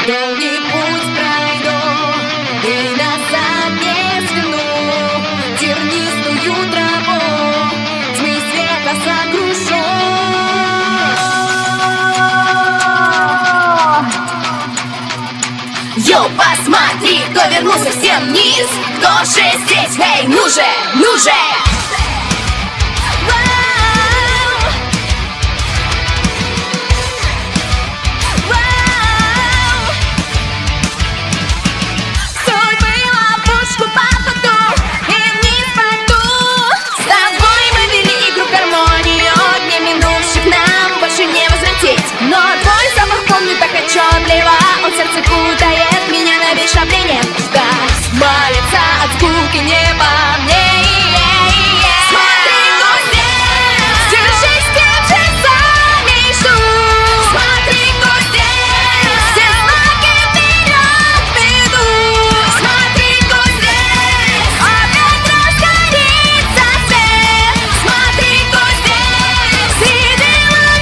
Долгий путь пройду и назад не сверну. Тернистую тропу тьмы света сокрушу. Йоу, посмотри, кто вернулся всем вниз. Кто же здесь? Эй, ну же, ну же! Но твой запах помню так отчетливо. Он в сердце кутает меня навешавлением. Ждать, молиться от скуки небо мне. Смотри, кто здесь, держись крепче, сами жду. Смотри, кто здесь, все знаки вперед ведут. Смотри, кто здесь, опять разгорится свет. Смотри, кто здесь, среди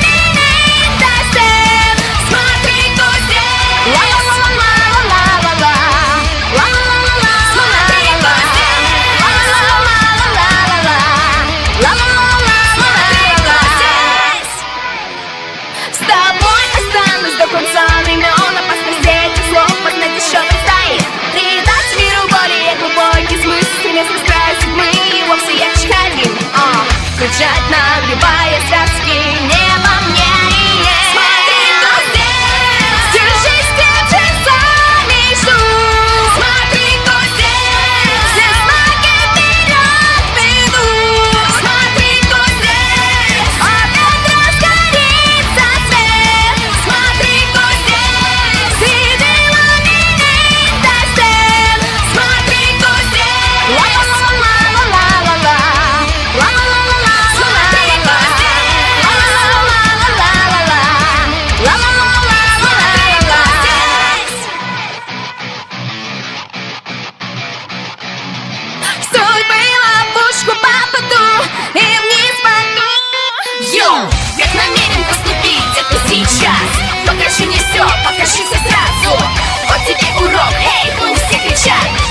кричать, нагревая связки неба мне. Смотри, кто здесь, держись крепче, сами жду. Смотри, кто здесь, все знаки вперед ведут. Смотри, кто здесь, опять разгорится свет. Смотри, кто здесь, среди знаменитых сцен. Смотри, кто здесь, ла-ла-ла-ла-ла-ла-ла-ла. Как намерен поступить это сейчас? Покажи мне все, покажи все сразу. Вот тебе урок, эй, пусть все кричат.